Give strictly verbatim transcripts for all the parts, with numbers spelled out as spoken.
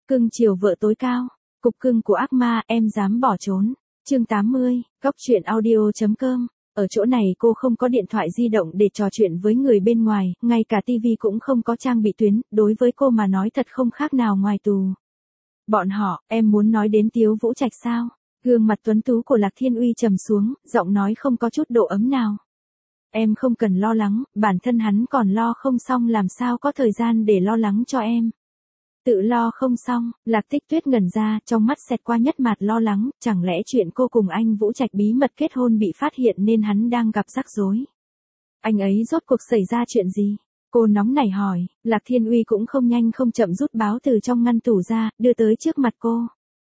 Cưng chiều vợ tối cao. Cục cưng của ác ma, em dám bỏ trốn. Chương tám mươi, góc truyện audio.com. Ở chỗ này cô không có điện thoại di động để trò chuyện với người bên ngoài, ngay cả tivi cũng không có trang bị tuyến, đối với cô mà nói thật không khác nào ngoài tù. Bọn họ, em muốn nói đến Tiếu Vũ Trạch sao? Gương mặt tuấn tú của Lạc Thiên Uy trầm xuống, giọng nói không có chút độ ấm nào. Em không cần lo lắng, bản thân hắn còn lo không xong làm sao có thời gian để lo lắng cho em. Tự lo không xong, Lạc Tích Tuyết ngẩn ra, trong mắt xẹt qua nhất mạt lo lắng, chẳng lẽ chuyện cô cùng anh Vũ Trạch bí mật kết hôn bị phát hiện nên hắn đang gặp rắc rối. Anh ấy rốt cuộc xảy ra chuyện gì? Cô nóng nảy hỏi, Lạc Thiên Uy cũng không nhanh không chậm rút báo từ trong ngăn tủ ra, đưa tới trước mặt cô.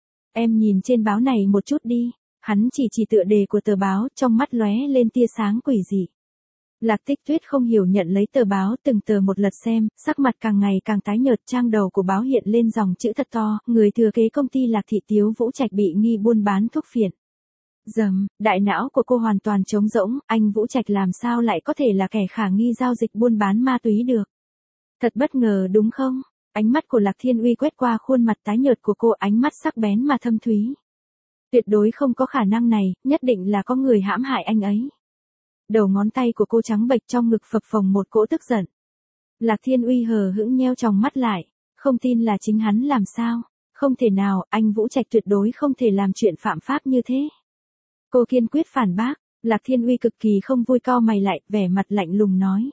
Em nhìn trên báo này một chút đi. Hắn chỉ chỉ tựa đề của tờ báo, trong mắt lóe lên tia sáng quỷ dị. Lạc Tích Tuyết không hiểu nhận lấy tờ báo, từng tờ một lật xem, sắc mặt càng ngày càng tái nhợt, trang đầu của báo hiện lên dòng chữ thật to, người thừa kế công ty Lạc Thị Tiếu Vũ Trạch bị nghi buôn bán thuốc phiện. Dầm, đại não của cô hoàn toàn trống rỗng, anh Vũ Trạch làm sao lại có thể là kẻ khả nghi giao dịch buôn bán ma túy được. Thật bất ngờ đúng không? Ánh mắt của Lạc Thiên Uy quét qua khuôn mặt tái nhợt của cô, ánh mắt sắc bén mà thâm thúy. Tuyệt đối không có khả năng này, nhất định là có người hãm hại anh ấy. Đầu ngón tay của cô trắng bệch, trong ngực phập phồng một cỗ tức giận. Lạc Thiên Uy hờ hững nheo tròng mắt lại, không tin là chính hắn làm sao? Không thể nào, anh Vũ Trạch tuyệt đối không thể làm chuyện phạm pháp như thế. Cô kiên quyết phản bác, Lạc Thiên Uy cực kỳ không vui, cau mày lại, vẻ mặt lạnh lùng nói.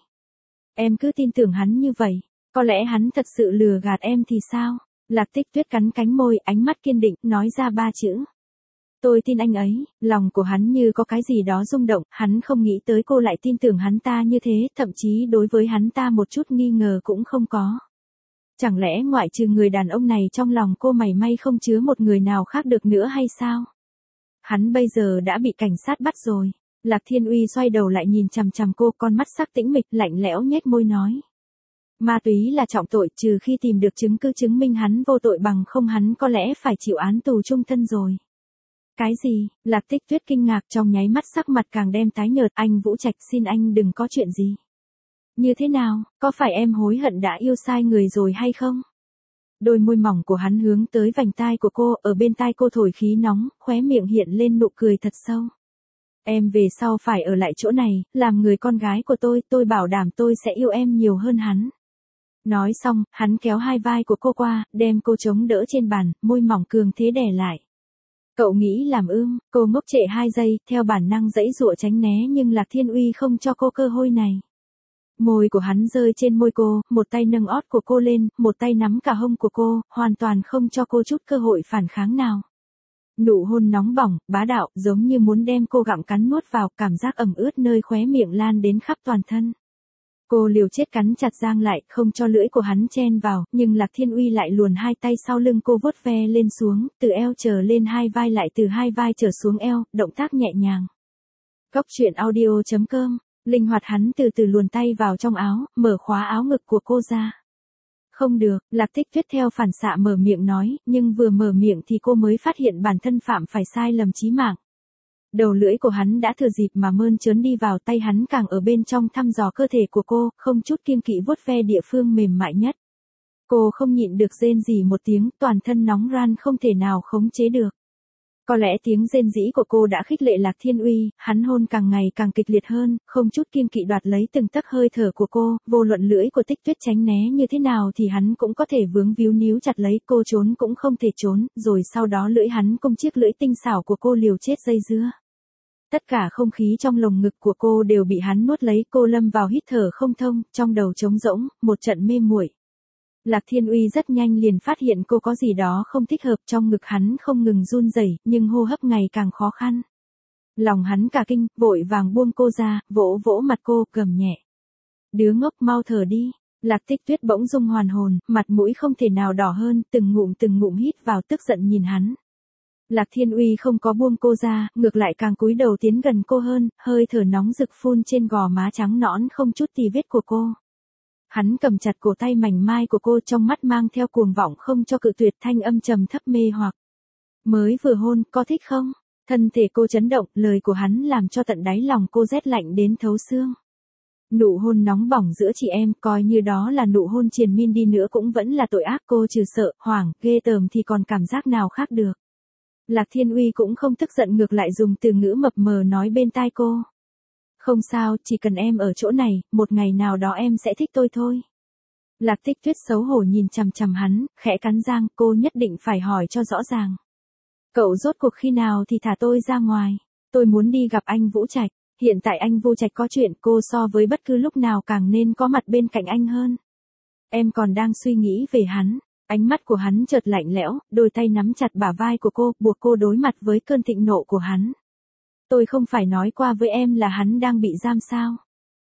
Em cứ tin tưởng hắn như vậy, có lẽ hắn thật sự lừa gạt em thì sao? Lạc Tích Tuyết cắn cánh môi, ánh mắt kiên định, nói ra ba chữ. Tôi tin anh ấy. Lòng của hắn như có cái gì đó rung động, hắn không nghĩ tới cô lại tin tưởng hắn ta như thế, thậm chí đối với hắn ta một chút nghi ngờ cũng không có. Chẳng lẽ ngoại trừ người đàn ông này trong lòng cô mảy may không chứa một người nào khác được nữa hay sao? Hắn bây giờ đã bị cảnh sát bắt rồi. Lạc Thiên Uy xoay đầu lại nhìn chằm chằm cô, con mắt sắc tĩnh mịch, lạnh lẽo nhếch môi nói. Ma túy là trọng tội, trừ khi tìm được chứng cứ chứng minh hắn vô tội, bằng không hắn có lẽ phải chịu án tù chung thân rồi. Cái gì? Lạc Tích Tuyết kinh ngạc, trong nháy mắt sắc mặt càng đem tái nhợt. Anh Vũ Trạch, xin anh đừng có chuyện gì. Như thế nào, có phải em hối hận đã yêu sai người rồi hay không? Đôi môi mỏng của hắn hướng tới vành tai của cô, ở bên tai cô thổi khí nóng, khóe miệng hiện lên nụ cười thật sâu. Em về sau phải ở lại chỗ này, làm người con gái của tôi, tôi bảo đảm tôi sẽ yêu em nhiều hơn hắn. Nói xong, hắn kéo hai vai của cô qua, đem cô chống đỡ trên bàn, môi mỏng cường thế đè lại. Cậu nghĩ làm ương, cô ngốc trệ hai giây, theo bản năng giãy giụa tránh né, nhưng Lạc Thiên Uy không cho cô cơ hội này. Môi của hắn rơi trên môi cô, một tay nâng ót của cô lên, một tay nắm cả hông của cô, hoàn toàn không cho cô chút cơ hội phản kháng nào. Nụ hôn nóng bỏng, bá đạo, giống như muốn đem cô gặm cắn nuốt vào, cảm giác ẩm ướt nơi khóe miệng lan đến khắp toàn thân. Cô liều chết cắn chặt răng lại, không cho lưỡi của hắn chen vào, nhưng Lạc Thiên Uy lại luồn hai tay sau lưng cô, vuốt ve lên xuống, từ eo trở lên hai vai, lại từ hai vai trở xuống eo, động tác nhẹ nhàng. Góc truyện audio.com, linh hoạt hắn từ từ luồn tay vào trong áo, mở khóa áo ngực của cô ra. Không được, Lạc Tích Tuyết theo phản xạ mở miệng nói, nhưng vừa mở miệng thì cô mới phát hiện bản thân phạm phải sai lầm chí mạng. Đầu lưỡi của hắn đã thừa dịp mà mơn trớn đi vào, tay hắn càng ở bên trong thăm dò cơ thể của cô, không chút kiêng kỵ vuốt ve địa phương mềm mại nhất. Cô không nhịn được rên rỉ một tiếng, toàn thân nóng ran không thể nào khống chế được. Có lẽ tiếng rên rỉ của cô đã khích lệ Lạc Thiên Uy, hắn hôn càng ngày càng kịch liệt hơn, không chút kiêng kỵ đoạt lấy từng tấc hơi thở của cô, vô luận lưỡi của Tích Tuyết tránh né như thế nào thì hắn cũng có thể vướng víu níu chặt lấy, cô trốn cũng không thể trốn, rồi sau đó lưỡi hắn cùng chiếc lưỡi tinh xảo của cô liều chết dây dưa. Tất cả không khí trong lồng ngực của cô đều bị hắn nuốt lấy, cô lâm vào hít thở không thông, trong đầu trống rỗng, một trận mê muội. Lạc Thiên Uy rất nhanh liền phát hiện cô có gì đó không thích hợp, trong ngực hắn không ngừng run rẩy, nhưng hô hấp ngày càng khó khăn. Lòng hắn cả kinh, vội vàng buông cô ra, vỗ vỗ mặt cô, gầm nhẹ. Đứa ngốc, mau thở đi. Lạc Tích Tuyết bỗng dưng hoàn hồn, mặt mũi không thể nào đỏ hơn, từng ngụm từng ngụm hít vào, tức giận nhìn hắn. Lạc Thiên Uy không có buông cô ra, ngược lại càng cúi đầu tiến gần cô hơn, hơi thở nóng rực phun trên gò má trắng nõn không chút tì vết của cô. Hắn cầm chặt cổ tay mảnh mai của cô, trong mắt mang theo cuồng vọng không cho cự tuyệt, thanh âm trầm thấp mê hoặc. Mới vừa hôn, có thích không? Thân thể cô chấn động, lời của hắn làm cho tận đáy lòng cô rét lạnh đến thấu xương. Nụ hôn nóng bỏng giữa chị em, coi như đó là nụ hôn triền miên đi nữa cũng vẫn là tội ác, cô trừ sợ, hoảng, ghê tởm thì còn cảm giác nào khác được. Lạc Thiên Uy cũng không tức giận, ngược lại dùng từ ngữ mập mờ nói bên tai cô. Không sao, chỉ cần em ở chỗ này, một ngày nào đó em sẽ thích tôi thôi. Lạc Tích Tuyết xấu hổ nhìn chằm chằm hắn, khẽ cắn răng, cô nhất định phải hỏi cho rõ ràng. Cậu rốt cuộc khi nào thì thả tôi ra ngoài, tôi muốn đi gặp anh Vũ Trạch. Hiện tại anh Vũ Trạch có chuyện, cô so với bất cứ lúc nào càng nên có mặt bên cạnh anh hơn. Em còn đang suy nghĩ về hắn. Ánh mắt của hắn chợt lạnh lẽo, đôi tay nắm chặt bả vai của cô, buộc cô đối mặt với cơn thịnh nộ của hắn. Tôi không phải nói qua với em là hắn đang bị giam sao?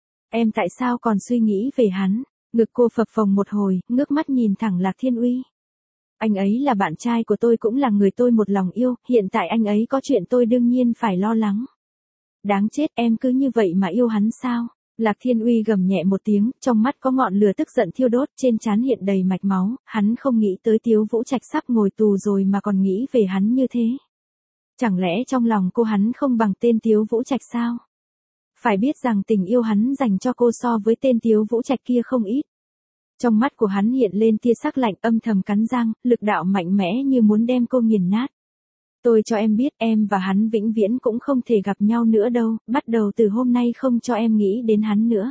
Em tại sao còn suy nghĩ về hắn? Ngực cô phập phồng một hồi, ngước mắt nhìn thẳng Lạc Thiên Uy. Anh ấy là bạn trai của tôi, cũng là người tôi một lòng yêu, hiện tại anh ấy có chuyện tôi đương nhiên phải lo lắng. Đáng chết, em cứ như vậy mà yêu hắn sao? Lạc Thiên Uy gầm nhẹ một tiếng, trong mắt có ngọn lửa tức giận thiêu đốt, trên trán hiện đầy mạch máu, hắn không nghĩ tới Tiếu Vũ Trạch sắp ngồi tù rồi mà còn nghĩ về hắn như thế. Chẳng lẽ trong lòng cô hắn không bằng tên Tiếu Vũ Trạch sao? Phải biết rằng tình yêu hắn dành cho cô so với tên Tiếu Vũ Trạch kia không ít. Trong mắt của hắn hiện lên tia sắc lạnh, âm thầm cắn răng, lực đạo mạnh mẽ như muốn đem cô nghiền nát. Tôi cho em biết em và hắn vĩnh viễn cũng không thể gặp nhau nữa đâu, bắt đầu từ hôm nay không cho em nghĩ đến hắn nữa.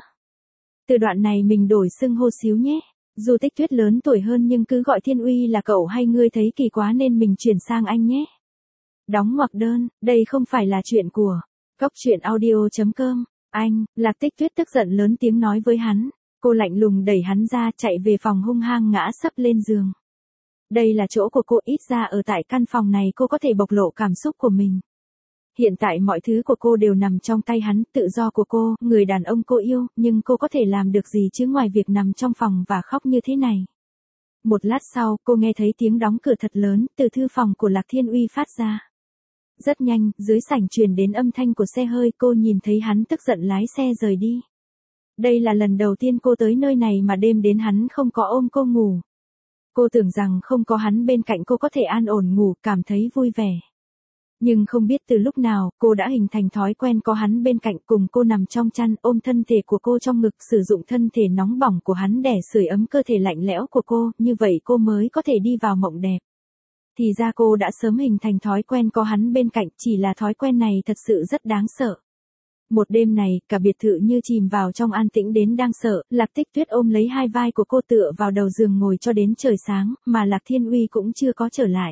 Từ đoạn này mình đổi xưng hô xíu nhé. Dù Tích Tuyết lớn tuổi hơn nhưng cứ gọi Thiên Uy là cậu hay ngươi thấy kỳ quá nên mình chuyển sang anh nhé. Đóng ngoặc đơn, đây không phải là chuyện của Cóc Truyện Audio chấm com. Anh, Lạc Tích Tuyết tức giận lớn tiếng nói với hắn. Cô lạnh lùng đẩy hắn ra, chạy về phòng hung hăng ngã sấp lên giường. Đây là chỗ của cô, ít ra ở tại căn phòng này cô có thể bộc lộ cảm xúc của mình. Hiện tại mọi thứ của cô đều nằm trong tay hắn, tự do của cô, người đàn ông cô yêu, nhưng cô có thể làm được gì chứ ngoài việc nằm trong phòng và khóc như thế này. Một lát sau, cô nghe thấy tiếng đóng cửa thật lớn, từ thư phòng của Lạc Thiên Uy phát ra. Rất nhanh, dưới sảnh truyền đến âm thanh của xe hơi, cô nhìn thấy hắn tức giận lái xe rời đi. Đây là lần đầu tiên cô tới nơi này mà đêm đến hắn không có ôm cô ngủ. Cô tưởng rằng không có hắn bên cạnh cô có thể an ổn ngủ, cảm thấy vui vẻ. Nhưng không biết từ lúc nào, cô đã hình thành thói quen có hắn bên cạnh, cùng cô nằm trong chăn, ôm thân thể của cô trong ngực, sử dụng thân thể nóng bỏng của hắn để sưởi ấm cơ thể lạnh lẽo của cô, như vậy cô mới có thể đi vào mộng đẹp. Thì ra cô đã sớm hình thành thói quen có hắn bên cạnh, chỉ là thói quen này thật sự rất đáng sợ. Một đêm này, cả biệt thự như chìm vào trong an tĩnh đến đáng sợ, Lạc Tích Tuyết ôm lấy hai vai của cô tựa vào đầu giường ngồi cho đến trời sáng, mà Lạc Thiên Uy cũng chưa có trở lại.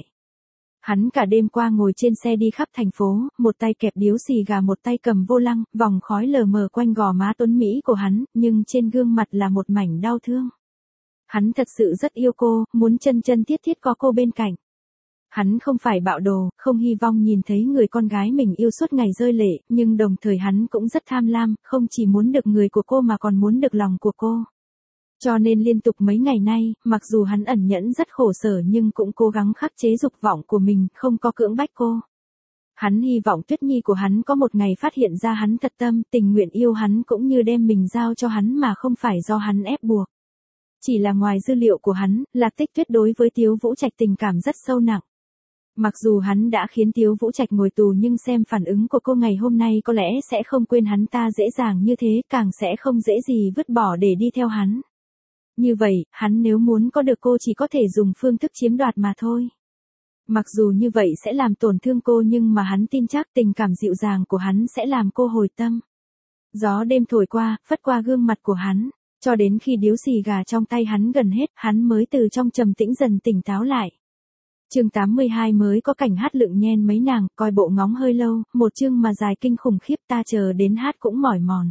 Hắn cả đêm qua ngồi trên xe đi khắp thành phố, một tay kẹp điếu xì gà một tay cầm vô lăng, vòng khói lờ mờ quanh gò má tuấn mỹ của hắn, nhưng trên gương mặt là một mảnh đau thương. Hắn thật sự rất yêu cô, muốn chân chân thiết thiết có cô bên cạnh. Hắn không phải bạo đồ, không hy vọng nhìn thấy người con gái mình yêu suốt ngày rơi lệ, nhưng đồng thời hắn cũng rất tham lam, không chỉ muốn được người của cô mà còn muốn được lòng của cô. Cho nên liên tục mấy ngày nay, mặc dù hắn ẩn nhẫn rất khổ sở nhưng cũng cố gắng khắc chế dục vọng của mình, không có cưỡng bách cô. Hắn hy vọng Tuyết Nhi của hắn có một ngày phát hiện ra hắn thật tâm, tình nguyện yêu hắn cũng như đem mình giao cho hắn mà không phải do hắn ép buộc. Chỉ là ngoài dữ liệu của hắn, Lạc Tích Tuyết đối với Tiếu Vũ Trạch tình cảm rất sâu nặng. Mặc dù hắn đã khiến Tiếu Vũ Trạch ngồi tù nhưng xem phản ứng của cô ngày hôm nay có lẽ sẽ không quên hắn ta dễ dàng như thế, càng sẽ không dễ gì vứt bỏ để đi theo hắn. Như vậy, hắn nếu muốn có được cô chỉ có thể dùng phương thức chiếm đoạt mà thôi. Mặc dù như vậy sẽ làm tổn thương cô nhưng mà hắn tin chắc tình cảm dịu dàng của hắn sẽ làm cô hồi tâm. Gió đêm thổi qua, phất qua gương mặt của hắn, cho đến khi điếu xì gà trong tay hắn gần hết, hắn mới từ trong trầm tĩnh dần tỉnh táo lại. Chương tám mươi hai mới có cảnh hát lựng nhen mấy nàng, coi bộ ngóng hơi lâu, một chương mà dài kinh khủng khiếp, ta chờ đến hát cũng mỏi mòn.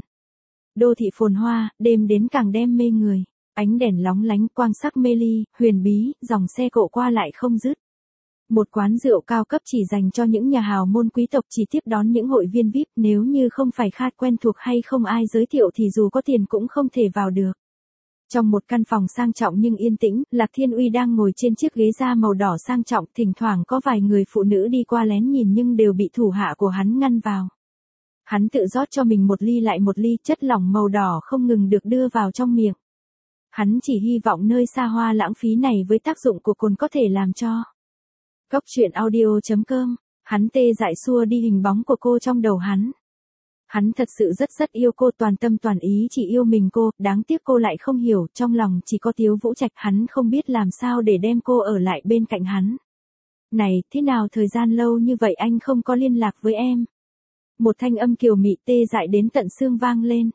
Đô thị phồn hoa, đêm đến càng đem mê người, ánh đèn lóng lánh, quang sắc mê ly, huyền bí, dòng xe cộ qua lại không dứt. Một quán rượu cao cấp chỉ dành cho những nhà hào môn quý tộc, chỉ tiếp đón những hội viên vi ai pi, nếu như không phải Khát quen thuộc hay không ai giới thiệu thì dù có tiền cũng không thể vào được. Trong một căn phòng sang trọng nhưng yên tĩnh, Lạc Thiên Uy đang ngồi trên chiếc ghế da màu đỏ sang trọng, thỉnh thoảng có vài người phụ nữ đi qua lén nhìn nhưng đều bị thủ hạ của hắn ngăn vào. Hắn tự rót cho mình một ly lại một ly, chất lỏng màu đỏ không ngừng được đưa vào trong miệng. Hắn chỉ hy vọng nơi xa hoa lãng phí này với tác dụng của cồn có thể làm cho Cóc Truyện Audio chấm com, hắn tê dại xua đi hình bóng của cô trong đầu hắn. Hắn thật sự rất rất yêu cô, toàn tâm toàn ý chỉ yêu mình cô, đáng tiếc cô lại không hiểu, trong lòng chỉ có Tiếu Vũ Trạch, hắn không biết làm sao để đem cô ở lại bên cạnh hắn. Này, thế nào thời gian lâu như vậy anh không có liên lạc với em? Một thanh âm kiều mị tê dại đến tận xương vang lên.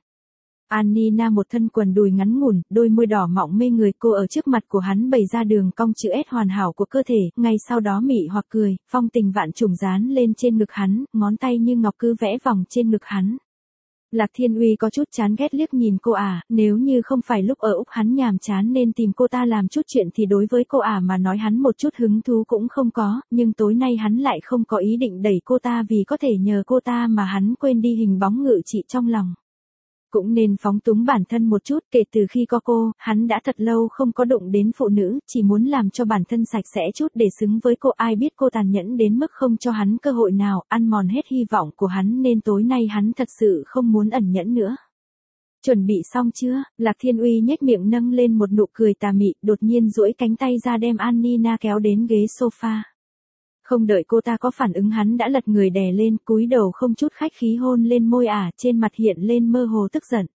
Anina một thân quần đùi ngắn ngủn, đôi môi đỏ mọng mê người, cô ở trước mặt của hắn bày ra đường cong chữ S hoàn hảo của cơ thể, ngay sau đó mị hoặc cười, phong tình vạn trùng dán lên trên ngực hắn, ngón tay như ngọc cứ vẽ vòng trên ngực hắn. Lạc Thiên Uy có chút chán ghét liếc nhìn cô ả, nếu như không phải lúc ở Úc hắn nhàm chán nên tìm cô ta làm chút chuyện thì đối với cô ả mà nói hắn một chút hứng thú cũng không có, nhưng tối nay hắn lại không có ý định đẩy cô ta vì có thể nhờ cô ta mà hắn quên đi hình bóng ngự trị trong lòng. Cũng nên phóng túng bản thân một chút, kể từ khi có cô, hắn đã thật lâu không có đụng đến phụ nữ, chỉ muốn làm cho bản thân sạch sẽ chút để xứng với cô, ai biết cô tàn nhẫn đến mức không cho hắn cơ hội nào, ăn mòn hết hy vọng của hắn nên tối nay hắn thật sự không muốn ẩn nhẫn nữa. Chuẩn bị xong chưa? Lạc Thiên Uy nhếch miệng nâng lên một nụ cười tà mị, đột nhiên duỗi cánh tay ra đem Anina kéo đến ghế sofa. Không đợi cô ta có phản ứng hắn đã lật người đè lên, cúi đầu không chút khách khí hôn lên môi ả, trên mặt hiện lên mơ hồ tức giận.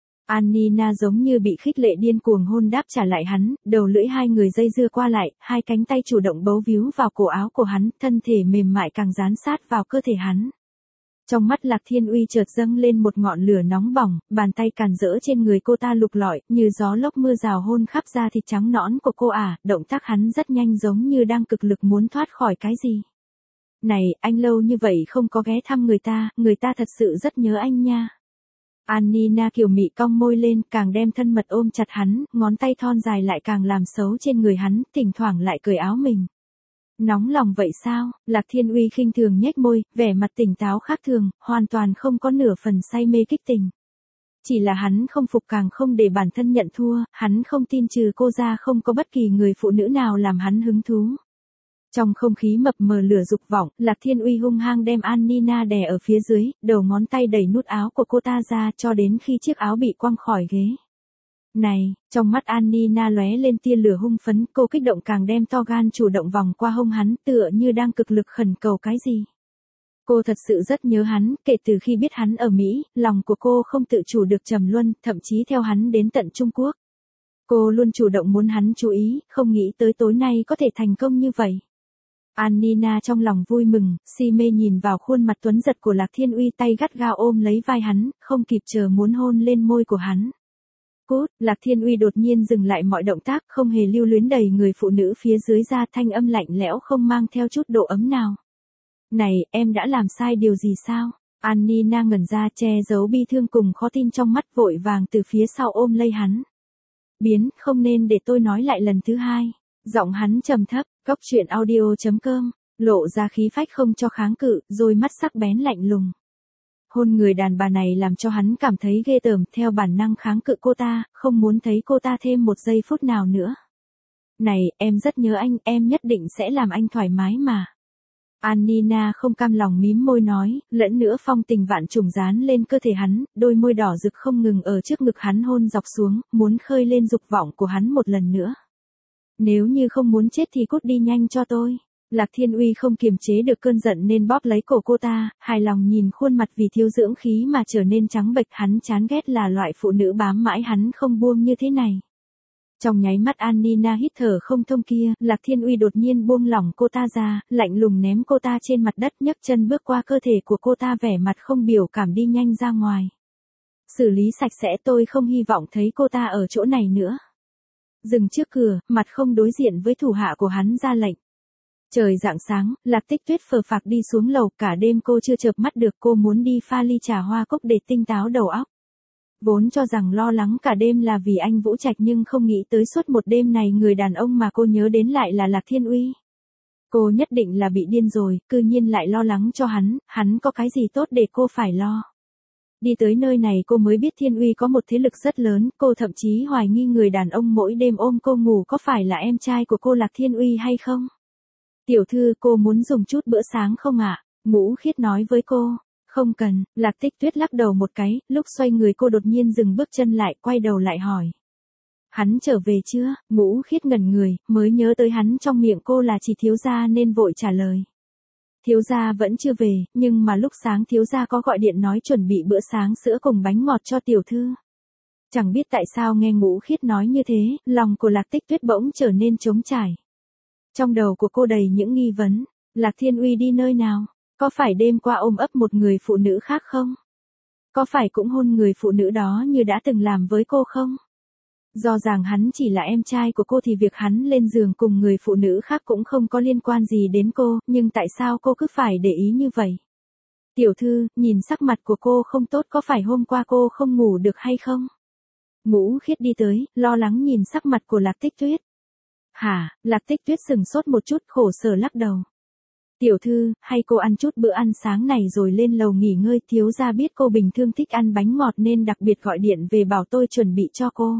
Anina giống như bị khích lệ điên cuồng hôn đáp trả lại hắn, đầu lưỡi hai người dây dưa qua lại, hai cánh tay chủ động bấu víu vào cổ áo của hắn, thân thể mềm mại càng dán sát vào cơ thể hắn. Trong mắt Lạc Thiên Uy chợt dâng lên một ngọn lửa nóng bỏng, bàn tay càn rỡ trên người cô ta lục lọi, như gió lốc mưa rào hôn khắp da thịt trắng nõn của cô ả, động tác hắn rất nhanh giống như đang cực lực muốn thoát khỏi cái gì. Này, anh lâu như vậy không có ghé thăm người ta, người ta thật sự rất nhớ anh nha. Anina kiều mị cong môi lên, càng đem thân mật ôm chặt hắn, ngón tay thon dài lại càng làm xấu trên người hắn, thỉnh thoảng lại cởi áo mình. Nóng lòng vậy sao? Lạc Thiên Uy khinh thường nhếch môi, vẻ mặt tỉnh táo khác thường, hoàn toàn không có nửa phần say mê kích tình. Chỉ là hắn không phục càng không để bản thân nhận thua, hắn không tin trừ cô ra không có bất kỳ người phụ nữ nào làm hắn hứng thú. Trong không khí mập mờ lửa dục vọng, Lạc Thiên Uy hung hăng đem Anina đè ở phía dưới, đầu ngón tay đẩy nút áo của cô ta ra cho đến khi chiếc áo bị quăng khỏi ghế. Này, trong mắt Anina lóe lên tia lửa hung phấn, cô kích động càng đem to gan chủ động vòng qua hông hắn, tựa như đang cực lực khẩn cầu cái gì. Cô thật sự rất nhớ hắn, kể từ khi biết hắn ở Mỹ, lòng của cô không tự chủ được trầm luân, thậm chí theo hắn đến tận Trung Quốc. Cô luôn chủ động muốn hắn chú ý, không nghĩ tới tối nay có thể thành công như vậy. Anina trong lòng vui mừng, si mê nhìn vào khuôn mặt tuấn giật của Lạc Thiên Uy, tay gắt gao ôm lấy vai hắn, không kịp chờ muốn hôn lên môi của hắn. Cút, Lạc Thiên Uy đột nhiên dừng lại mọi động tác, không hề lưu luyến đẩy người phụ nữ phía dưới ra, thanh âm lạnh lẽo không mang theo chút độ ấm nào. Này, em đã làm sai điều gì sao? Anina ngẩn ra, che giấu bi thương cùng khó tin trong mắt, vội vàng từ phía sau ôm lấy hắn. Biến, không nên để tôi nói lại lần thứ hai. Giọng hắn trầm thấp, góc truyện audio chấm com, lộ ra khí phách không cho kháng cự, rồi mắt sắc bén lạnh lùng. Hôn người đàn bà này làm cho hắn cảm thấy ghê tởm, theo bản năng kháng cự cô ta, không muốn thấy cô ta thêm một giây phút nào nữa. Này, em rất nhớ anh, em nhất định sẽ làm anh thoải mái mà. Anina không cam lòng mím môi nói, lẫn nữa phong tình vạn trùng dán lên cơ thể hắn, đôi môi đỏ rực không ngừng ở trước ngực hắn hôn dọc xuống, muốn khơi lên dục vọng của hắn một lần nữa. Nếu như không muốn chết thì cút đi nhanh cho tôi. Lạc Thiên Uy không kiềm chế được cơn giận nên bóp lấy cổ cô ta, hài lòng nhìn khuôn mặt vì thiếu dưỡng khí mà trở nên trắng bệch, hắn chán ghét là loại phụ nữ bám mãi hắn không buông như thế này. Trong nháy mắt Anina hít thở không thông kia, Lạc Thiên Uy đột nhiên buông lỏng cô ta ra, lạnh lùng ném cô ta trên mặt đất, nhấc chân bước qua cơ thể của cô ta, vẻ mặt không biểu cảm đi nhanh ra ngoài. Xử lý sạch sẽ, tôi không hy vọng thấy cô ta ở chỗ này nữa. Dừng trước cửa, mặt không đối diện với thủ hạ của hắn ra lệnh. Trời rạng sáng, Lạc Tích Tuyết phờ phạc đi xuống lầu, cả đêm cô chưa chợp mắt được, cô muốn đi pha ly trà hoa cốc để tinh táo đầu óc. Vốn cho rằng lo lắng cả đêm là vì anh Vũ Trạch nhưng không nghĩ tới suốt một đêm này người đàn ông mà cô nhớ đến lại là Lạc Thiên Uy. Cô nhất định là bị điên rồi, cư nhiên lại lo lắng cho hắn, hắn có cái gì tốt để cô phải lo. Đi tới nơi này cô mới biết Thiên Uy có một thế lực rất lớn, cô thậm chí hoài nghi người đàn ông mỗi đêm ôm cô ngủ có phải là em trai của cô Lạc Thiên Uy hay không. Tiểu thư, cô muốn dùng chút bữa sáng không ạ? Ngũ Khiết nói với cô. Không cần, Lạc Tích Tuyết lắc đầu một cái, lúc xoay người cô đột nhiên dừng bước chân lại, quay đầu lại hỏi. Hắn trở về chưa? Ngũ Khiết ngẩn người, mới nhớ tới hắn trong miệng cô là chỉ thiếu gia nên vội trả lời. Thiếu gia vẫn chưa về, nhưng mà lúc sáng thiếu gia có gọi điện nói chuẩn bị bữa sáng sữa cùng bánh ngọt cho tiểu thư. Chẳng biết tại sao nghe Ngũ Khiết nói như thế, lòng của Lạc Tích Tuyết bỗng trở nên trống trải. Trong đầu của cô đầy những nghi vấn, Lạc Thiên Uy đi nơi nào? Có phải đêm qua ôm ấp một người phụ nữ khác không? Có phải cũng hôn người phụ nữ đó như đã từng làm với cô không? Do rằng hắn chỉ là em trai của cô thì việc hắn lên giường cùng người phụ nữ khác cũng không có liên quan gì đến cô, nhưng tại sao cô cứ phải để ý như vậy? Tiểu thư, nhìn sắc mặt của cô không tốt, có phải hôm qua cô không ngủ được hay không? Ngũ Khiết đi tới, lo lắng nhìn sắc mặt của Lạc Tích Tuyết. Hả? Lạc Tích Tuyết sừng sốt một chút, khổ sở lắc đầu. Tiểu thư, hay cô ăn chút bữa ăn sáng này rồi lên lầu nghỉ ngơi, thiếu gia biết cô bình thường thích ăn bánh ngọt nên đặc biệt gọi điện về bảo tôi chuẩn bị cho cô.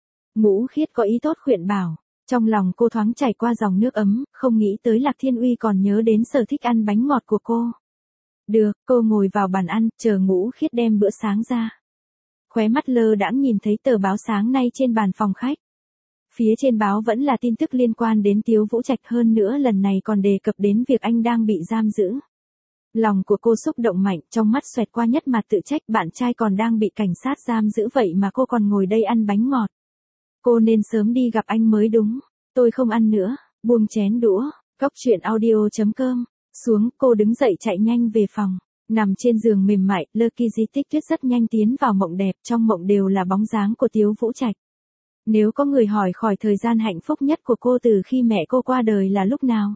Ngũ Khiết có ý tốt khuyên bảo, trong lòng cô thoáng chảy qua dòng nước ấm, không nghĩ tới Lạc Thiên Uy còn nhớ đến sở thích ăn bánh ngọt của cô. Được, cô ngồi vào bàn ăn, chờ Ngũ Khiết đem bữa sáng ra. Khóe mắt lơ đãng nhìn thấy tờ báo sáng nay trên bàn phòng khách. Phía trên báo vẫn là tin tức liên quan đến Tiếu Vũ Trạch, hơn nữa lần này còn đề cập đến việc anh đang bị giam giữ. Lòng của cô xúc động mạnh, trong mắt xoẹt qua nhất mặt tự trách, bạn trai còn đang bị cảnh sát giam giữ vậy mà cô còn ngồi đây ăn bánh ngọt. Cô nên sớm đi gặp anh mới đúng. Tôi không ăn nữa, buông chén đũa, cóc truyện audio chấm com. Xuống, cô đứng dậy chạy nhanh về phòng. Nằm trên giường mềm mại, Lucky Di Tích Tuyết rất nhanh tiến vào mộng đẹp, trong mộng đều là bóng dáng của Tiếu Vũ Trạch. Nếu có người hỏi khỏi thời gian hạnh phúc nhất của cô từ khi mẹ cô qua đời là lúc nào,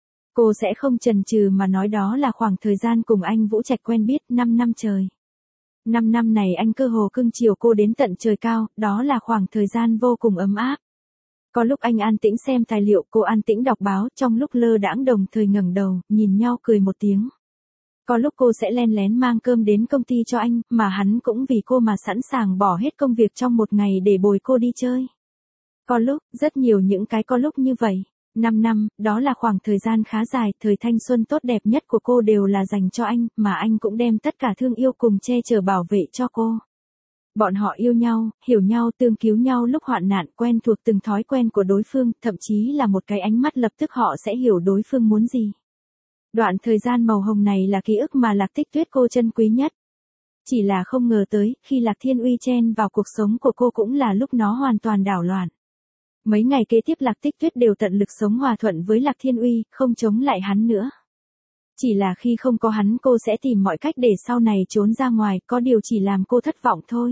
cô sẽ không chần chừ mà nói đó là khoảng thời gian cùng anh Vũ Trạch quen biết năm năm trời. năm năm này anh cơ hồ cưng chiều cô đến tận trời cao, đó là khoảng thời gian vô cùng ấm áp. Có lúc anh an tĩnh xem tài liệu, cô an tĩnh đọc báo, trong lúc lơ đãng đồng thời ngẩng đầu, nhìn nhau cười một tiếng. Có lúc cô sẽ len lén mang cơm đến công ty cho anh, mà hắn cũng vì cô mà sẵn sàng bỏ hết công việc trong một ngày để bồi cô đi chơi. Có lúc, rất nhiều những cái có lúc như vậy. năm năm, đó là khoảng thời gian khá dài, thời thanh xuân tốt đẹp nhất của cô đều là dành cho anh, mà anh cũng đem tất cả thương yêu cùng che chở bảo vệ cho cô. Bọn họ yêu nhau, hiểu nhau, tương cứu nhau lúc hoạn nạn, quen thuộc từng thói quen của đối phương, thậm chí là một cái ánh mắt lập tức họ sẽ hiểu đối phương muốn gì. Đoạn thời gian màu hồng này là ký ức mà Lạc Tích Tuyết cô trân quý nhất. Chỉ là không ngờ tới, khi Lạc Thiên Uy chen vào cuộc sống của cô cũng là lúc nó hoàn toàn đảo loạn. Mấy ngày kế tiếp Lạc Tích Tuyết đều tận lực sống hòa thuận với Lạc Thiên Uy, không chống lại hắn nữa. Chỉ là khi không có hắn cô sẽ tìm mọi cách để sau này trốn ra ngoài, có điều chỉ làm cô thất vọng thôi.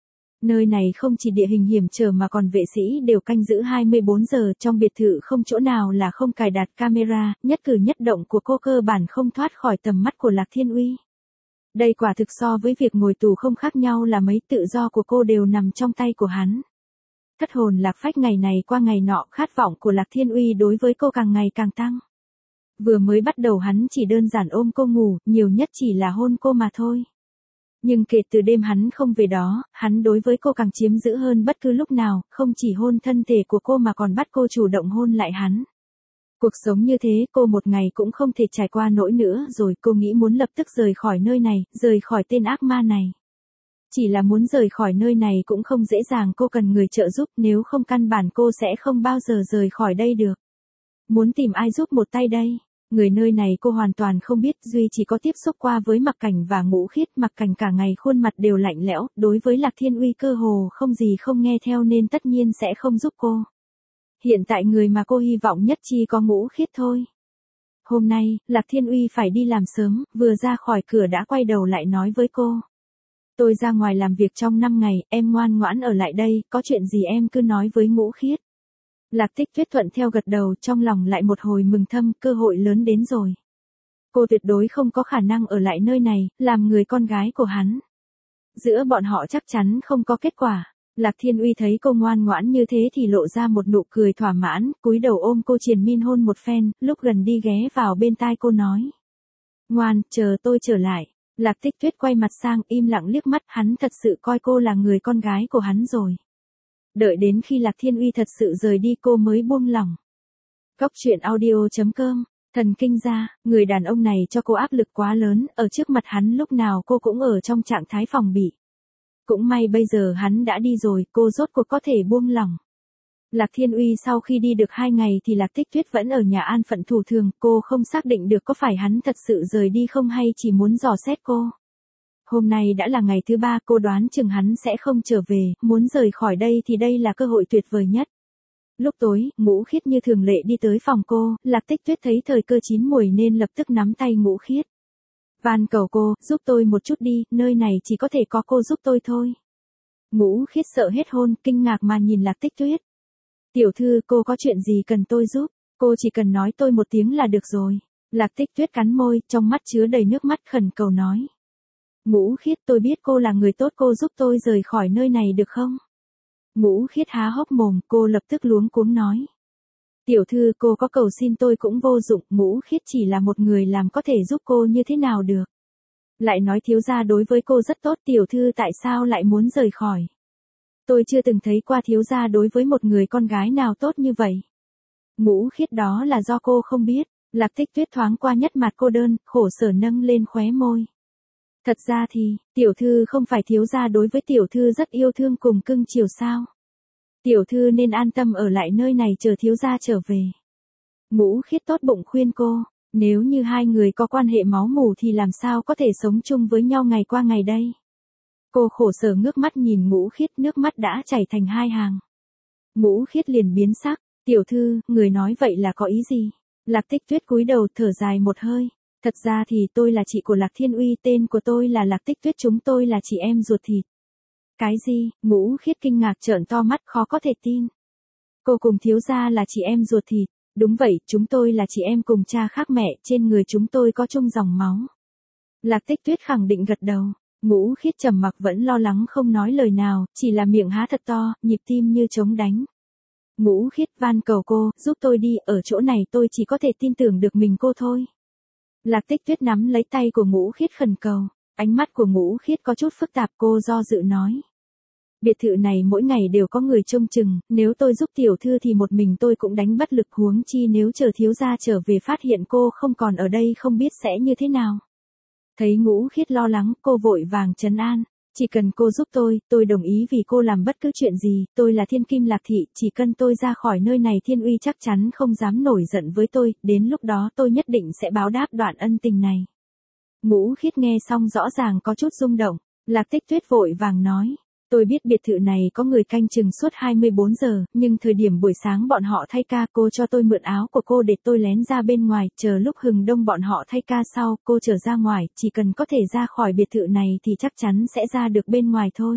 Nơi này không chỉ địa hình hiểm trở mà còn vệ sĩ đều canh giữ hai mươi bốn giờ, trong biệt thự không chỗ nào là không cài đặt camera, nhất cử nhất động của cô cơ bản không thoát khỏi tầm mắt của Lạc Thiên Uy. Đây quả thực so với việc ngồi tù không khác nhau là mấy, tự do của cô đều nằm trong tay của hắn. Thất hồn lạc phách ngày này qua ngày nọ, khát vọng của Lạc Thiên Uy đối với cô càng ngày càng tăng. Vừa mới bắt đầu hắn chỉ đơn giản ôm cô ngủ, nhiều nhất chỉ là hôn cô mà thôi. Nhưng kể từ đêm hắn không về đó, hắn đối với cô càng chiếm giữ hơn bất cứ lúc nào, không chỉ hôn thân thể của cô mà còn bắt cô chủ động hôn lại hắn. Cuộc sống như thế cô một ngày cũng không thể trải qua nổi nữa rồi, cô nghĩ muốn lập tức rời khỏi nơi này, rời khỏi tên ác ma này. Chỉ là muốn rời khỏi nơi này cũng không dễ dàng, cô cần người trợ giúp, nếu không căn bản cô sẽ không bao giờ rời khỏi đây được. Muốn tìm ai giúp một tay đây? Người nơi này cô hoàn toàn không biết, duy chỉ có tiếp xúc qua với Mặc Cảnh và Ngũ Khiết. Mặc Cảnh cả ngày khuôn mặt đều lạnh lẽo, đối với Lạc Thiên Uy cơ hồ không gì không nghe theo nên tất nhiên sẽ không giúp cô. Hiện tại người mà cô hy vọng nhất chỉ có Ngũ Khiết thôi. Hôm nay, Lạc Thiên Uy phải đi làm sớm, vừa ra khỏi cửa đã quay đầu lại nói với cô. Tôi ra ngoài làm việc trong năm ngày, em ngoan ngoãn ở lại đây, có chuyện gì em cứ nói với Ngũ Khiết. Lạc Tích Tuyết thuận theo gật đầu, trong lòng lại một hồi mừng thầm, cơ hội lớn đến rồi. Cô tuyệt đối không có khả năng ở lại nơi này, làm người con gái của hắn. Giữa bọn họ chắc chắn không có kết quả. Lạc Thiên Uy thấy cô ngoan ngoãn như thế thì lộ ra một nụ cười thỏa mãn, cúi đầu ôm cô triền miên hôn một phen, lúc gần đi ghé vào bên tai cô nói. Ngoan, chờ tôi trở lại. Lạc Tích Tuyết quay mặt sang, im lặng liếc mắt, hắn thật sự coi cô là người con gái của hắn rồi. Đợi đến khi Lạc Thiên Uy thật sự rời đi cô mới buông lỏng. Cóc truyện audio chấm com. Thần kinh ra, người đàn ông này cho cô áp lực quá lớn, ở trước mặt hắn lúc nào cô cũng ở trong trạng thái phòng bị. Cũng may bây giờ hắn đã đi rồi, cô rốt cuộc có thể buông lỏng. Lạc Thiên Uy sau khi đi được hai ngày thì Lạc Tích Tuyết vẫn ở nhà an phận thủ thường, cô không xác định được có phải hắn thật sự rời đi không hay chỉ muốn dò xét cô. Hôm nay đã là ngày thứ ba, cô đoán chừng hắn sẽ không trở về, muốn rời khỏi đây thì đây là cơ hội tuyệt vời nhất. Lúc tối, Ngũ Khiết như thường lệ đi tới phòng cô, Lạc Tích Tuyết thấy thời cơ chín muồi nên lập tức nắm tay Ngũ Khiết. Van cầu cô, giúp tôi một chút đi, nơi này chỉ có thể có cô giúp tôi thôi. Ngũ Khiết sợ hết hồn, kinh ngạc mà nhìn Lạc Tích Tuyết. Tiểu thư, cô có chuyện gì cần tôi giúp, cô chỉ cần nói tôi một tiếng là được rồi. Lạc Tích Tuyết cắn môi, trong mắt chứa đầy nước mắt khẩn cầu nói. Ngũ Khiết, tôi biết cô là người tốt, cô giúp tôi rời khỏi nơi này được không? Ngũ Khiết há hốc mồm, cô lập tức luống cuống nói. Tiểu thư, cô có cầu xin tôi cũng vô dụng, Ngũ Khiết chỉ là một người làm có thể giúp cô như thế nào được. Lại nói thiếu gia đối với cô rất tốt, tiểu thư tại sao lại muốn rời khỏi? Tôi chưa từng thấy qua thiếu gia đối với một người con gái nào tốt như vậy. Ngũ Khiết, đó là do cô không biết. Lạc Tích Tuyết thoáng qua nhất mặt cô đơn, khổ sở nâng lên khóe môi. Thật ra thì, tiểu thư không phải thiếu gia đối với tiểu thư rất yêu thương cùng cưng chiều sao? Tiểu thư nên an tâm ở lại nơi này chờ thiếu gia trở về. Ngũ Khiết tốt bụng khuyên cô, nếu như hai người có quan hệ máu mủ thì làm sao có thể sống chung với nhau ngày qua ngày đây? Cô khổ sở ngước mắt nhìn Ngũ Khiết, nước mắt đã chảy thành hai hàng. Ngũ Khiết liền biến sắc, tiểu thư, người nói vậy là có ý gì? Lạc Tích Tuyết cúi đầu thở dài một hơi. Thật ra thì tôi là chị của Lạc Thiên Uy, tên của tôi là Lạc Tích Tuyết, chúng tôi là chị em ruột thịt. Cái gì? Ngũ Khiết kinh ngạc trợn to mắt khó có thể tin. Cô cùng thiếu gia là chị em ruột thịt. Đúng vậy, chúng tôi là chị em cùng cha khác mẹ, trên người chúng tôi có chung dòng máu. Lạc Tích Tuyết khẳng định gật đầu. Ngũ Khiết trầm mặc vẫn lo lắng không nói lời nào, chỉ là miệng há thật to, nhịp tim như trống đánh. Ngũ Khiết, van cầu cô, giúp tôi đi, ở chỗ này tôi chỉ có thể tin tưởng được mình cô thôi. Lạc Tích Tuyết nắm lấy tay của Ngũ Khiết khẩn cầu, ánh mắt của Ngũ Khiết có chút phức tạp, cô do dự nói. Biệt thự này mỗi ngày đều có người trông chừng, nếu tôi giúp tiểu thư thì một mình tôi cũng đánh bất lực, huống chi nếu chờ thiếu gia trở về phát hiện cô không còn ở đây không biết sẽ như thế nào. Thấy Ngũ Khiết lo lắng, cô vội vàng trấn an. Chỉ cần cô giúp tôi, tôi đồng ý vì cô làm bất cứ chuyện gì, tôi là Thiên Kim Lạc Thị, chỉ cần tôi ra khỏi nơi này Thiên Uy chắc chắn không dám nổi giận với tôi, đến lúc đó tôi nhất định sẽ báo đáp đoạn ân tình này. Ngũ Khiết nghe xong rõ ràng có chút rung động, Lạc Tích Tuyết vội vàng nói. Tôi biết biệt thự này có người canh chừng suốt hai mươi bốn giờ, nhưng thời điểm buổi sáng bọn họ thay ca, cô cho tôi mượn áo của cô để tôi lén ra bên ngoài, chờ lúc hừng đông bọn họ thay ca sau, cô trở ra ngoài, chỉ cần có thể ra khỏi biệt thự này thì chắc chắn sẽ ra được bên ngoài thôi.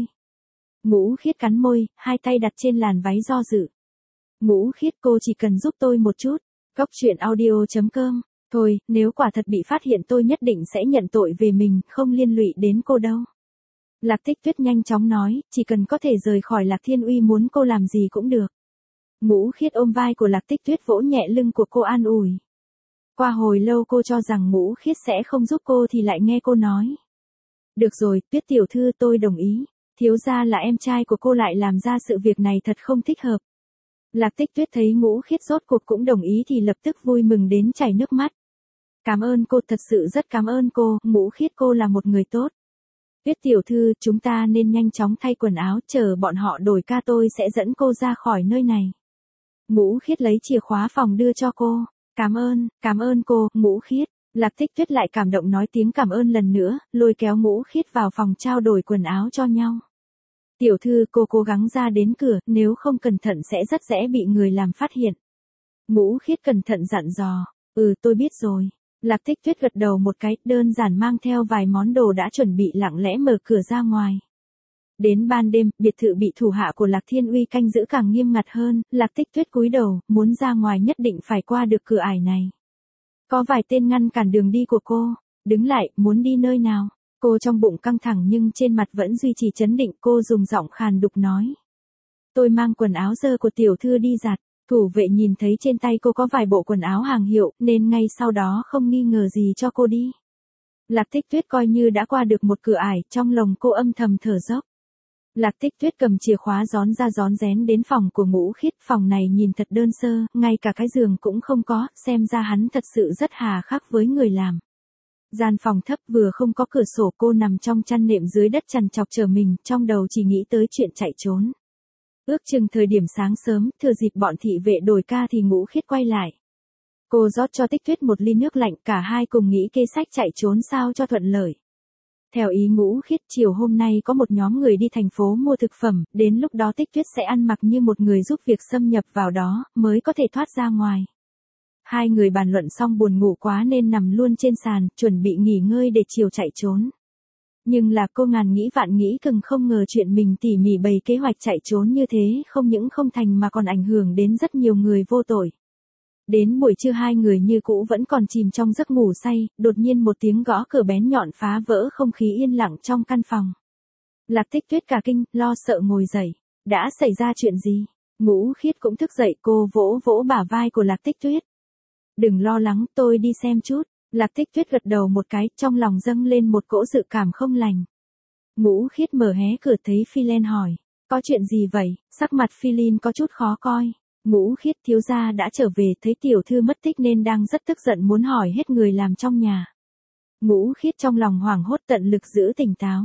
Ngũ Khiết cắn môi, hai tay đặt trên làn váy do dự. Ngũ Khiết, cô chỉ cần giúp tôi một chút. Góc truyện audio chấm com. Thôi, nếu quả thật bị phát hiện tôi nhất định sẽ nhận tội về mình, không liên lụy đến cô đâu. Lạc Tích Tuyết nhanh chóng nói, chỉ cần có thể rời khỏi Lạc Thiên Uy muốn cô làm gì cũng được. Ngũ Khiết ôm vai của Lạc Tích Tuyết vỗ nhẹ lưng của cô an ủi. Qua hồi lâu cô cho rằng Ngũ Khiết sẽ không giúp cô thì lại nghe cô nói. Được rồi, Tuyết tiểu thư, tôi đồng ý. Thiếu gia là em trai của cô lại làm ra sự việc này thật không thích hợp. Lạc Tích Tuyết thấy Ngũ Khiết rốt cuộc cũng đồng ý thì lập tức vui mừng đến chảy nước mắt. Cảm ơn cô, thật sự rất cảm ơn cô, Ngũ Khiết, cô là một người tốt. Tuyết tiểu thư, chúng ta nên nhanh chóng thay quần áo, chờ bọn họ đổi ca tôi sẽ dẫn cô ra khỏi nơi này. Ngũ Khiết lấy chìa khóa phòng đưa cho cô. Cảm ơn, cảm ơn cô, Ngũ Khiết. Lạc Tích Tuyết lại cảm động nói tiếng cảm ơn lần nữa, lôi kéo Ngũ Khiết vào phòng trao đổi quần áo cho nhau. Tiểu thư, cô cố gắng ra đến cửa, nếu không cẩn thận sẽ rất dễ bị người làm phát hiện. Ngũ Khiết cẩn thận dặn dò. Ừ, tôi biết rồi. Lạc Tích Tuyết gật đầu một cái, đơn giản mang theo vài món đồ đã chuẩn bị lặng lẽ mở cửa ra ngoài. Đến ban đêm, biệt thự bị thủ hạ của Lạc Thiên Uy canh giữ càng nghiêm ngặt hơn, Lạc Tích Tuyết cúi đầu, muốn ra ngoài nhất định phải qua được cửa ải này. Có vài tên ngăn cản đường đi của cô, đứng lại, muốn đi nơi nào? Cô trong bụng căng thẳng nhưng trên mặt vẫn duy trì trấn định, cô dùng giọng khàn đục nói. Tôi mang quần áo dơ của tiểu thư đi giặt. Thủ vệ nhìn thấy trên tay cô có vài bộ quần áo hàng hiệu, nên ngay sau đó không nghi ngờ gì cho cô đi. Lạc Tích Tuyết coi như đã qua được một cửa ải, trong lòng cô âm thầm thở dốc. Lạc Tích Tuyết cầm chìa khóa gión ra gión rén đến phòng của Ngũ Khiết, phòng này nhìn thật đơn sơ, ngay cả cái giường cũng không có, xem ra hắn thật sự rất hà khắc với người làm. Gian phòng thấp vừa không có cửa sổ, cô nằm trong chăn nệm dưới đất trằn trọc chờ mình, trong đầu chỉ nghĩ tới chuyện chạy trốn. Ước chừng thời điểm sáng sớm, thừa dịp bọn thị vệ đổi ca thì Ngũ Khiết quay lại. Cô rót cho Tích Tuyết một ly nước lạnh, cả hai cùng nghĩ kế sách chạy trốn sao cho thuận lợi. Theo ý Ngũ Khiết, chiều hôm nay có một nhóm người đi thành phố mua thực phẩm, đến lúc đó Tích Tuyết sẽ ăn mặc như một người giúp việc xâm nhập vào đó, mới có thể thoát ra ngoài. Hai người bàn luận xong buồn ngủ quá nên nằm luôn trên sàn, chuẩn bị nghỉ ngơi để chiều chạy trốn. Nhưng là cô ngàn nghĩ vạn nghĩ cần không ngờ chuyện mình tỉ mỉ bày kế hoạch chạy trốn như thế không những không thành mà còn ảnh hưởng đến rất nhiều người vô tội. Đến buổi trưa hai người như cũ vẫn còn chìm trong giấc ngủ say, đột nhiên một tiếng gõ cửa bén nhọn phá vỡ không khí yên lặng trong căn phòng. Lạc Tích Tuyết cả kinh, lo sợ ngồi dậy. Đã xảy ra chuyện gì? Ngũ Khiết cũng thức dậy, cô vỗ vỗ bả vai của Lạc Tích Tuyết. Đừng lo lắng, tôi đi xem chút. Lạc Tích Tuyết gật đầu một cái, trong lòng dâng lên một cỗ dự cảm không lành. Ngũ Khiết mở hé cửa thấy Phi-len hỏi. Có chuyện gì vậy? Sắc mặt Phi-len có chút khó coi. Ngũ Khiết, thiếu gia đã trở về, thấy tiểu thư mất tích nên đang rất tức giận muốn hỏi hết người làm trong nhà. Ngũ Khiết trong lòng hoảng hốt tận lực giữ tỉnh táo.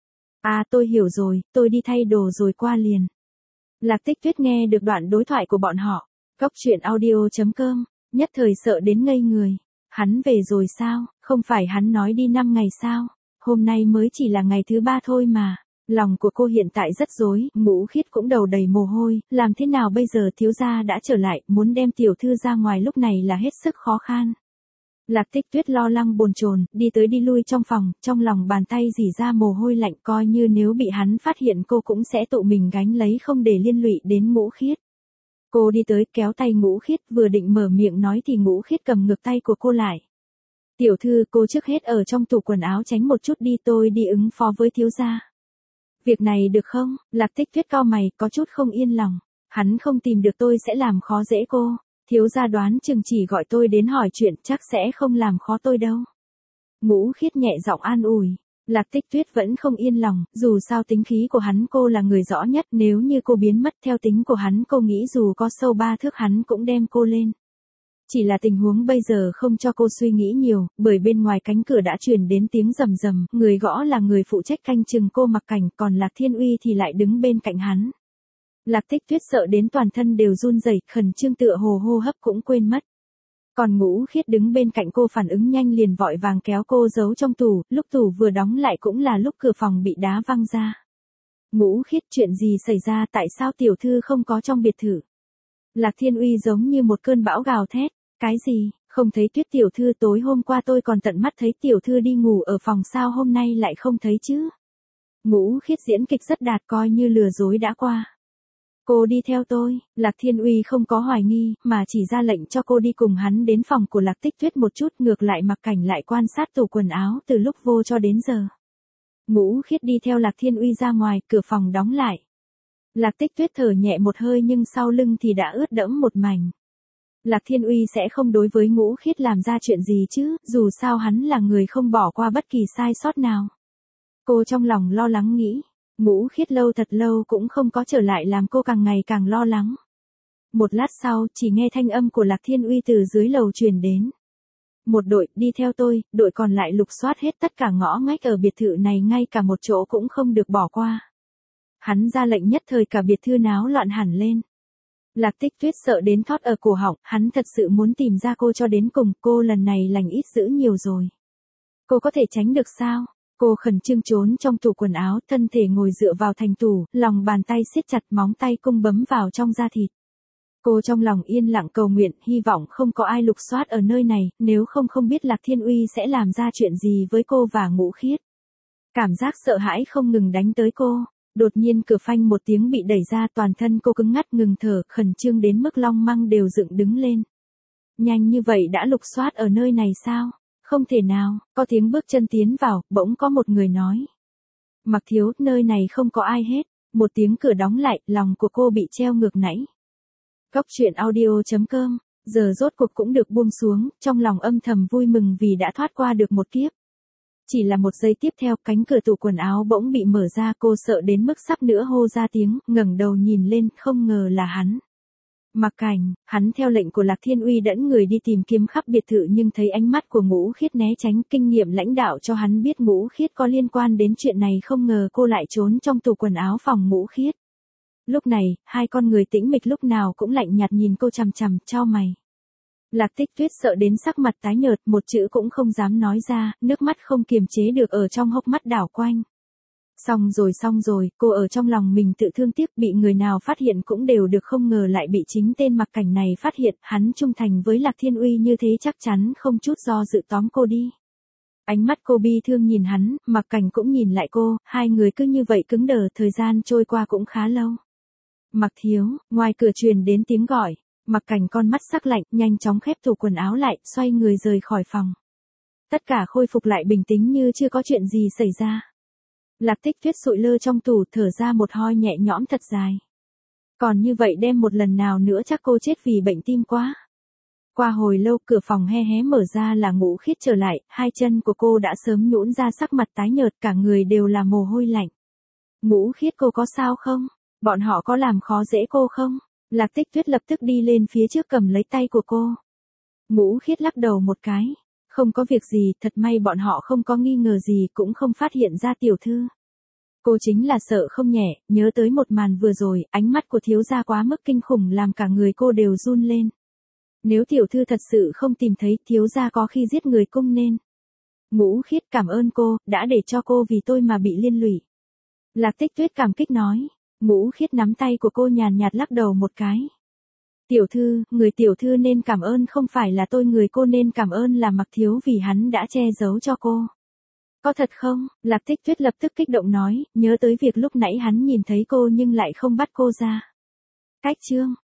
À tôi hiểu rồi, tôi đi thay đồ rồi qua liền. Lạc Tích Tuyết nghe được đoạn đối thoại của bọn họ. Cốc truyện audio chấm com, nhất thời sợ đến ngây người. Hắn về rồi sao, không phải hắn nói đi năm ngày sao, hôm nay mới chỉ là ngày thứ ba thôi mà. Lòng của cô hiện tại rất rối, Ngũ Khiết cũng đầu đầy mồ hôi, làm thế nào bây giờ thiếu gia đã trở lại, muốn đem tiểu thư ra ngoài lúc này là hết sức khó khăn. Lạc Tích Tuyết lo lắng bồn chồn, đi tới đi lui trong phòng, trong lòng bàn tay rỉ ra mồ hôi lạnh, coi như nếu bị hắn phát hiện cô cũng sẽ tự mình gánh lấy không để liên lụy đến Ngũ Khiết. Cô đi tới kéo tay Ngũ Khiết, vừa định mở miệng nói thì Ngũ Khiết cầm ngược tay của cô lại. Tiểu thư, cô trước hết ở trong tủ quần áo tránh một chút đi, tôi đi ứng phó với thiếu gia. Việc này được không? Lạc Tích Tuyết cau mày, có chút không yên lòng. Hắn không tìm được tôi sẽ làm khó dễ cô. Thiếu gia đoán chừng chỉ gọi tôi đến hỏi chuyện, chắc sẽ không làm khó tôi đâu. Ngũ Khiết nhẹ giọng an ủi. Lạc Tích Tuyết vẫn không yên lòng, dù sao tính khí của hắn cô là người rõ nhất, nếu như cô biến mất theo tính của hắn cô nghĩ dù có sâu ba thước hắn cũng đem cô lên. Chỉ là tình huống bây giờ không cho cô suy nghĩ nhiều, bởi bên ngoài cánh cửa đã truyền đến tiếng rầm rầm, người gõ là người phụ trách canh chừng cô Mặc Cảnh, còn Lạc Thiên Uy thì lại đứng bên cạnh hắn. Lạc Tích Tuyết sợ đến toàn thân đều run rẩy, khẩn trương tựa hồ hô hấp cũng quên mất. Còn Ngũ Khiết đứng bên cạnh cô phản ứng nhanh liền vội vàng kéo cô giấu trong tủ, lúc tủ vừa đóng lại cũng là lúc cửa phòng bị đá văng ra. Ngũ Khiết, chuyện gì xảy ra, tại sao tiểu thư không có trong biệt thự? Lạc Thiên Uy giống như một cơn bão gào thét. Cái gì, không thấy Tuyết tiểu thư, tối hôm qua tôi còn tận mắt thấy tiểu thư đi ngủ ở phòng, sao hôm nay lại không thấy chứ? Ngũ Khiết diễn kịch rất đạt, coi như lừa dối đã qua. Cô đi theo tôi, Lạc Thiên Uy không có hoài nghi, mà chỉ ra lệnh cho cô đi cùng hắn đến phòng của Lạc Tích Tuyết một chút, ngược lại Mặc Cảnh lại quan sát tủ quần áo từ lúc vô cho đến giờ. Ngũ Khiết đi theo Lạc Thiên Uy ra ngoài, cửa phòng đóng lại. Lạc Tích Tuyết thở nhẹ một hơi nhưng sau lưng thì đã ướt đẫm một mảnh. Lạc Thiên Uy sẽ không đối với Ngũ Khiết làm ra chuyện gì chứ, dù sao hắn là người không bỏ qua bất kỳ sai sót nào. Cô trong lòng lo lắng nghĩ, Ngũ Khiết lâu thật lâu cũng không có trở lại làm cô càng ngày càng lo lắng. Một lát sau, chỉ nghe thanh âm của Lạc Thiên Uy từ dưới lầu truyền đến. Một đội, đi theo tôi, đội còn lại lục soát hết tất cả ngõ ngách ở biệt thự này, ngay cả một chỗ cũng không được bỏ qua. Hắn ra lệnh nhất thời cả biệt thự náo loạn hẳn lên. Lạc Tích Tuyết sợ đến thót ở cổ họng, hắn thật sự muốn tìm ra cô cho đến cùng, cô lần này lành ít dữ nhiều rồi. Cô có thể tránh được sao? Cô khẩn trương trốn trong tủ quần áo, thân thể ngồi dựa vào thành tủ, lòng bàn tay siết chặt, móng tay cung bấm vào trong da thịt. Cô trong lòng yên lặng cầu nguyện, hy vọng không có ai lục soát ở nơi này, nếu không không biết Lạc Thiên Uy sẽ làm ra chuyện gì với cô và Ngũ Khiết. Cảm giác sợ hãi không ngừng đánh tới cô. Đột nhiên cửa phanh một tiếng bị đẩy ra, toàn thân cô cứng ngắt ngừng thở, khẩn trương đến mức long măng đều dựng đứng lên. Nhanh như vậy đã lục soát ở nơi này sao? Không thể nào, có tiếng bước chân tiến vào, bỗng có một người nói. Mặc thiếu, nơi này không có ai hết. Một tiếng cửa đóng lại, lòng của cô bị treo ngược nãy. Cốc truyện audio chấm com, giờ rốt cuộc cũng được buông xuống, trong lòng âm thầm vui mừng vì đã thoát qua được một kiếp. Chỉ là một giây tiếp theo, cánh cửa tủ quần áo bỗng bị mở ra, cô sợ đến mức sắp nữa hô ra tiếng, ngẩng đầu nhìn lên, không ngờ là hắn. Mặc Cảnh, hắn theo lệnh của Lạc Thiên Uy dẫn người đi tìm kiếm khắp biệt thự nhưng thấy ánh mắt của Ngũ Khiết né tránh, kinh nghiệm lãnh đạo cho hắn biết Ngũ Khiết có liên quan đến chuyện này, không ngờ cô lại trốn trong tủ quần áo phòng Ngũ Khiết. Lúc này, hai con người tĩnh mịch lúc nào cũng lạnh nhạt nhìn cô chằm chằm, chau mày. Lạc Tích Tuyết sợ đến sắc mặt tái nhợt, một chữ cũng không dám nói ra, nước mắt không kiềm chế được ở trong hốc mắt đảo quanh. Xong rồi xong rồi, cô ở trong lòng mình tự thương tiếc, bị người nào phát hiện cũng đều được, không ngờ lại bị chính tên Mặc Cảnh này phát hiện, hắn trung thành với Lạc Thiên Uy như thế chắc chắn không chút do dự tóm cô đi. Ánh mắt cô bi thương nhìn hắn, Mặc Cảnh cũng nhìn lại cô, hai người cứ như vậy cứng đờ, thời gian trôi qua cũng khá lâu. Mặc thiếu, ngoài cửa truyền đến tiếng gọi, Mặc Cảnh con mắt sắc lạnh, nhanh chóng khép tủ quần áo lại, xoay người rời khỏi phòng. Tất cả khôi phục lại bình tĩnh như chưa có chuyện gì xảy ra. Lạc Tích Tuyết sụi lơ trong tủ, thở ra một hơi nhẹ nhõm thật dài. Còn như vậy đem một lần nào nữa chắc cô chết vì bệnh tim quá. Qua hồi lâu, cửa phòng he hé mở ra là Ngũ Khiết trở lại, hai chân của cô đã sớm nhũn ra, sắc mặt tái nhợt, cả người đều là mồ hôi lạnh. Ngũ Khiết, cô có sao không? Bọn họ có làm khó dễ cô không? Lạc Tích Tuyết lập tức đi lên phía trước cầm lấy tay của cô. Ngũ Khiết lắc đầu một cái. Không có việc gì, thật may bọn họ không có nghi ngờ gì, cũng không phát hiện ra tiểu thư. Cô chính là sợ không nhẹ, nhớ tới một màn vừa rồi, ánh mắt của thiếu gia quá mức kinh khủng làm cả người cô đều run lên. Nếu tiểu thư thật sự không tìm thấy, thiếu gia có khi giết người cung nên. Ngũ Khiết, cảm ơn cô, đã để cho cô vì tôi mà bị liên lụy. Lạc Tích Tuyết cảm kích nói. Ngũ Khiết nắm tay của cô nhàn nhạt lắc đầu một cái. Tiểu thư, người tiểu thư nên cảm ơn không phải là tôi, người cô nên cảm ơn là Mặc thiếu vì hắn đã che giấu cho cô. Có thật không? Lạc Tích Tuyết lập tức kích động nói, nhớ tới việc lúc nãy hắn nhìn thấy cô nhưng lại không bắt cô ra. Cách chương